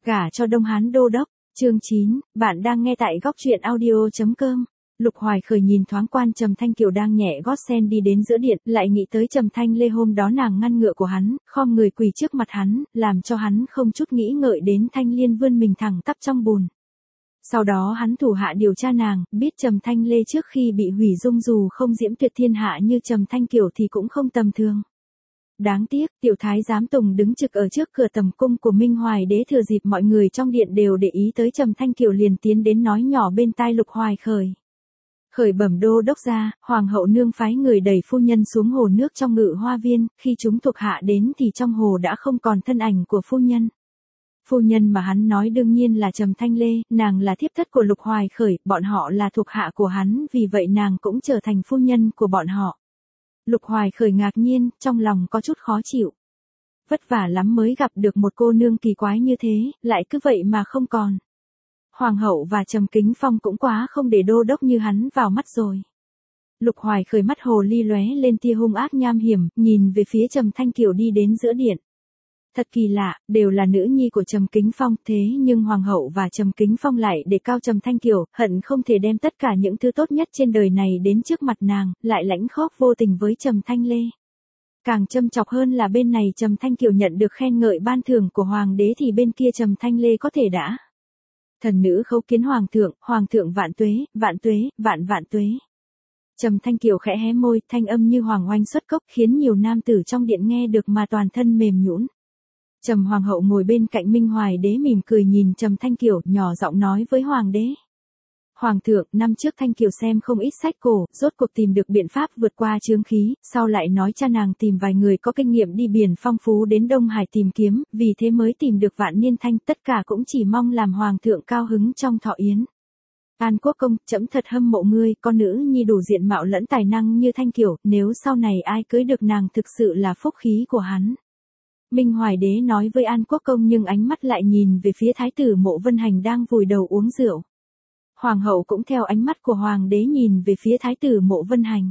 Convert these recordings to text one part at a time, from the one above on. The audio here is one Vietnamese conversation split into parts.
Gả cho Đông Hán Đô Đốc, chương 9, bạn đang nghe tại góc truyện audio.com. Lục Hoài Khởi nhìn thoáng quan Trầm Thanh Kiều đang nhẹ gót sen đi đến giữa điện, lại nghĩ tới Trầm Thanh Lê hôm đó nàng ngăn ngựa của hắn, khom người quỳ trước mặt hắn, làm cho hắn không chút nghĩ ngợi đến Thanh Liên vươn mình thẳng tắp trong bùn. Sau đó hắn thủ hạ điều tra nàng, biết Trầm Thanh Lê trước khi bị hủy dung dù không diễm tuyệt thiên hạ như Trầm Thanh Kiều thì cũng không tầm thường. Đáng tiếc, tiểu thái giám Tùng đứng trực ở trước cửa tầm cung của Minh Hoài Đế thừa dịp mọi người trong điện đều để ý tới Trầm Thanh Kiều liền tiến đến nói nhỏ bên tai Lục Hoài Khởi. Khởi bẩm đô đốc ra, hoàng hậu nương phái người đẩy phu nhân xuống hồ nước trong Ngự Hoa Viên, khi chúng thuộc hạ đến thì trong hồ đã không còn thân ảnh của phu nhân. Phu nhân mà hắn nói đương nhiên là Trầm Thanh Lê, nàng là thiếp thất của Lục Hoài Khởi, bọn họ là thuộc hạ của hắn, vì vậy nàng cũng trở thành phu nhân của bọn họ. Lục Hoài Khởi ngạc nhiên, trong lòng có chút khó chịu. Vất vả lắm mới gặp được một cô nương kỳ quái như thế, lại cứ vậy mà không còn. Hoàng hậu và Trầm Kính Phong cũng quá không để đô đốc như hắn vào mắt rồi. Lục Hoài Khởi mắt hồ ly lóe lên tia hung ác nham hiểm, nhìn về phía Trầm Thanh Kiều đi đến giữa điện. Thật kỳ lạ, đều là nữ nhi của Trầm Kính Phong, thế nhưng Hoàng hậu và Trầm Kính Phong lại đề cao Trầm Thanh Kiều, hận không thể đem tất cả những thứ tốt nhất trên đời này đến trước mặt nàng, lại lãnh khóc vô tình với Trầm Thanh Lê. Càng châm chọc hơn là bên này Trầm Thanh Kiều nhận được khen ngợi ban thưởng của Hoàng đế thì bên kia Trầm Thanh Lê có thể đã. Thần nữ khấu kiến Hoàng thượng vạn tuế, vạn tuế. Trầm Thanh Kiều khẽ hé môi, thanh âm như hoàng oanh xuất cốc khiến nhiều nam tử trong điện nghe được mà toàn thân mềm nhũn. Trầm Hoàng hậu ngồi bên cạnh Minh Hoài Đế mỉm cười nhìn Trầm Thanh Kiều, nhỏ giọng nói với Hoàng đế. Hoàng thượng, năm trước Thanh Kiều xem không ít sách cổ, rốt cuộc tìm được biện pháp vượt qua chướng khí, sau lại nói cha nàng tìm vài người có kinh nghiệm đi biển phong phú đến Đông Hải tìm kiếm, vì thế mới tìm được Vạn Niên Thanh, tất cả cũng chỉ mong làm Hoàng thượng cao hứng trong thọ yến. An Quốc công, trẫm thật hâm mộ ngươi, con nữ nhi đủ diện mạo lẫn tài năng như Thanh Kiều, nếu sau này ai cưới được nàng thực sự là phúc khí của hắn. Minh Hoài Đế nói với An Quốc công nhưng ánh mắt lại nhìn về phía thái tử Mộ Vân Hành đang vùi đầu uống rượu. Hoàng hậu cũng theo ánh mắt của Hoàng đế nhìn về phía thái tử Mộ Vân Hành.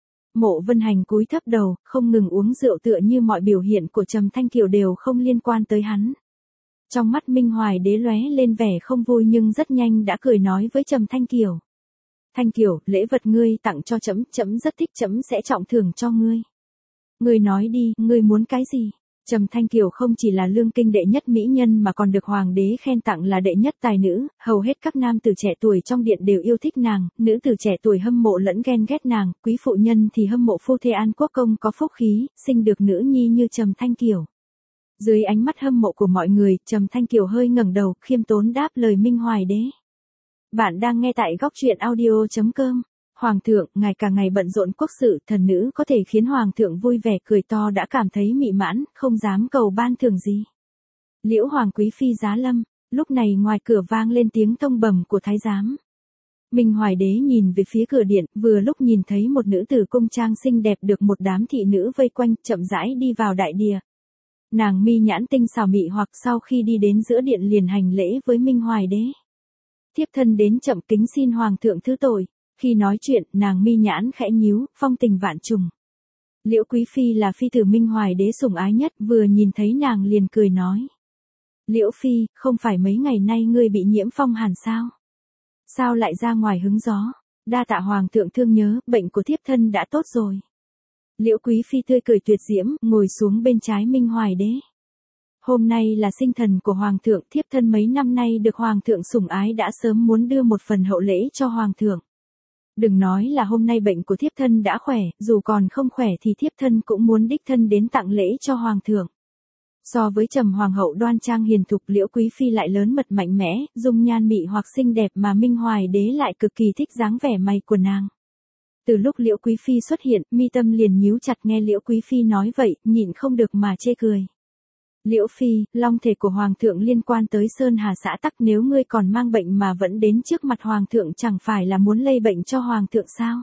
Mộ Vân Hành cúi thấp đầu, không ngừng uống rượu tựa như mọi biểu hiện của Trầm Thanh Kiều đều không liên quan tới hắn. Trong mắt Minh Hoài Đế lóe lên vẻ không vui nhưng rất nhanh đã cười nói với Trầm Thanh Kiều. Thanh Kiều, lễ vật ngươi tặng cho trẫm rất thích, trẫm sẽ trọng thưởng cho ngươi. Ngươi nói đi, ngươi muốn cái gì? Trầm Thanh Kiều không chỉ là lương kinh đệ nhất mỹ nhân mà còn được Hoàng đế khen tặng là đệ nhất tài nữ, hầu hết các nam tử trẻ tuổi trong điện đều yêu thích nàng, nữ tử trẻ tuổi hâm mộ lẫn ghen ghét nàng, quý phụ nhân thì hâm mộ phu thê An Quốc công có phúc khí, sinh được nữ nhi như Trầm Thanh Kiều. Dưới ánh mắt hâm mộ của mọi người, Trầm Thanh Kiều hơi ngẩng đầu, khiêm tốn đáp lời Minh Hoài Đế. Bạn đang nghe tại góc truyện audio.com. Hoàng thượng, ngài cả ngày bận rộn quốc sự, thần nữ có thể khiến Hoàng thượng vui vẻ cười to đã cảm thấy mị mãn, không dám cầu ban thưởng gì. Liễu Hoàng quý phi giá lâm, lúc này ngoài cửa vang lên tiếng tông bẩm của thái giám. Minh Hoài Đế nhìn về phía cửa điện, vừa lúc nhìn thấy một nữ tử cung trang xinh đẹp được một đám thị nữ vây quanh, chậm rãi đi vào đại điện. Nàng mi nhãn tinh xảo mị hoặc sau khi đi đến giữa điện liền hành lễ với Minh Hoài Đế. Thiếp thân đến chậm kính xin Hoàng thượng thứ tội. Khi nói chuyện, nàng mi nhãn khẽ nhíu, phong tình vạn trùng. Liễu quý phi là phi tử Minh Hoài Đế sủng ái nhất, vừa nhìn thấy nàng liền cười nói. Liễu phi, không phải mấy ngày nay ngươi bị nhiễm phong hàn sao? Sao lại ra ngoài hứng gió? Đa tạ Hoàng thượng thương nhớ, bệnh của thiếp thân đã tốt rồi. Liễu quý phi tươi cười tuyệt diễm, ngồi xuống bên trái Minh Hoài Đế. Hôm nay là sinh thần của Hoàng thượng, thiếp thân mấy năm nay được Hoàng thượng sủng ái đã sớm muốn đưa một phần hậu lễ cho Hoàng thượng. Đừng nói là hôm nay bệnh của thiếp thân đã khỏe, dù còn không khỏe thì thiếp thân cũng muốn đích thân đến tặng lễ cho Hoàng thượng. So với Trầm Hoàng hậu đoan trang hiền thục, Liễu quý phi lại lớn mật mạnh mẽ, dung nhan mị hoặc xinh đẹp mà Minh Hoài Đế lại cực kỳ thích dáng vẻ mày của nàng. Từ lúc Liễu quý phi xuất hiện, mi tâm liền nhíu chặt nghe Liễu quý phi nói vậy, nhịn không được mà chê cười. Liễu phi, long thể của Hoàng thượng liên quan tới Sơn Hà xã Tắc, nếu ngươi còn mang bệnh mà vẫn đến trước mặt Hoàng thượng chẳng phải là muốn lây bệnh cho Hoàng thượng sao?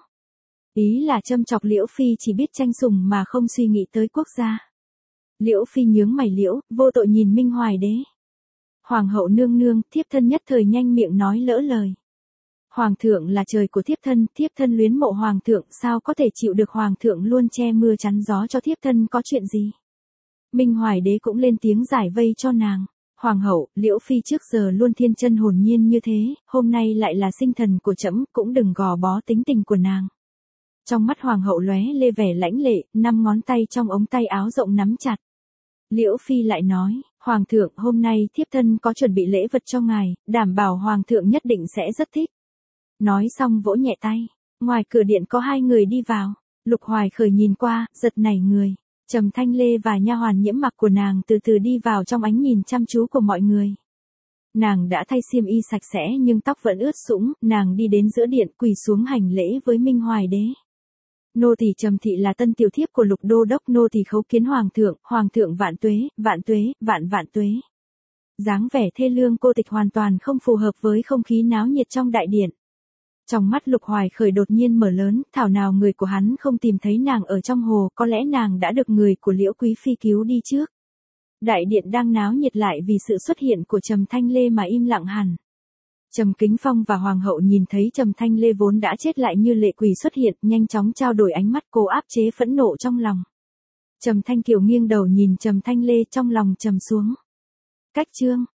Ý là châm chọc Liễu phi chỉ biết tranh sủng mà không suy nghĩ tới quốc gia. Liễu phi nhướng mày liễu, vô tội nhìn Minh Hoài Đế. Hoàng hậu nương nương, thiếp thân nhất thời nhanh miệng nói lỡ lời. Hoàng thượng là trời của thiếp thân luyến mộ Hoàng thượng, sao có thể chịu được Hoàng thượng luôn che mưa chắn gió cho thiếp thân có chuyện gì? Minh Hoài Đế cũng lên tiếng giải vây cho nàng. Hoàng hậu, Liễu Phi trước giờ luôn thiên chân hồn nhiên như thế, hôm nay lại là sinh thần của trẫm, cũng đừng gò bó tính tình của nàng. Trong mắt hoàng hậu lóe lê vẻ lãnh lệ, 5 ngón tay trong ống tay áo rộng nắm chặt. Liễu Phi lại nói, Hoàng thượng, hôm nay thiếp thân có chuẩn bị lễ vật cho ngài, đảm bảo Hoàng thượng nhất định sẽ rất thích. Nói xong vỗ nhẹ tay, ngoài cửa điện có 2 người đi vào. Lục Hoài Khởi nhìn qua, giật nảy người. Trầm Thanh Lê và nha hoàn Nhiễm Mặc của nàng từ từ đi vào trong ánh nhìn chăm chú của mọi người. Nàng đã thay xiêm y sạch sẽ nhưng tóc vẫn ướt sũng, nàng đi đến giữa điện quỳ xuống hành lễ với Minh Hoài đế. Nô tỳ Trầm thị là tân tiểu thiếp của Lục đô đốc, nô tỳ khấu kiến hoàng thượng vạn tuế, vạn tuế. Dáng vẻ thê lương cô tịch hoàn toàn không phù hợp với không khí náo nhiệt trong đại điện. Trong mắt Lục Hoài Khởi đột nhiên mở lớn, thảo nào người của hắn không tìm thấy nàng ở trong hồ, có lẽ nàng đã được người của Liễu Quý Phi cứu đi trước. Đại điện đang náo nhiệt lại vì sự xuất hiện của Trầm Thanh Lê mà im lặng hẳn. Trầm Kính Phong và Hoàng hậu nhìn thấy Trầm Thanh Lê vốn đã chết lại như lệ quỷ xuất hiện, nhanh chóng trao đổi ánh mắt, cố áp chế phẫn nộ trong lòng. Trầm Thanh Kiều nghiêng đầu nhìn Trầm Thanh Lê, trong lòng trầm xuống. Cách chương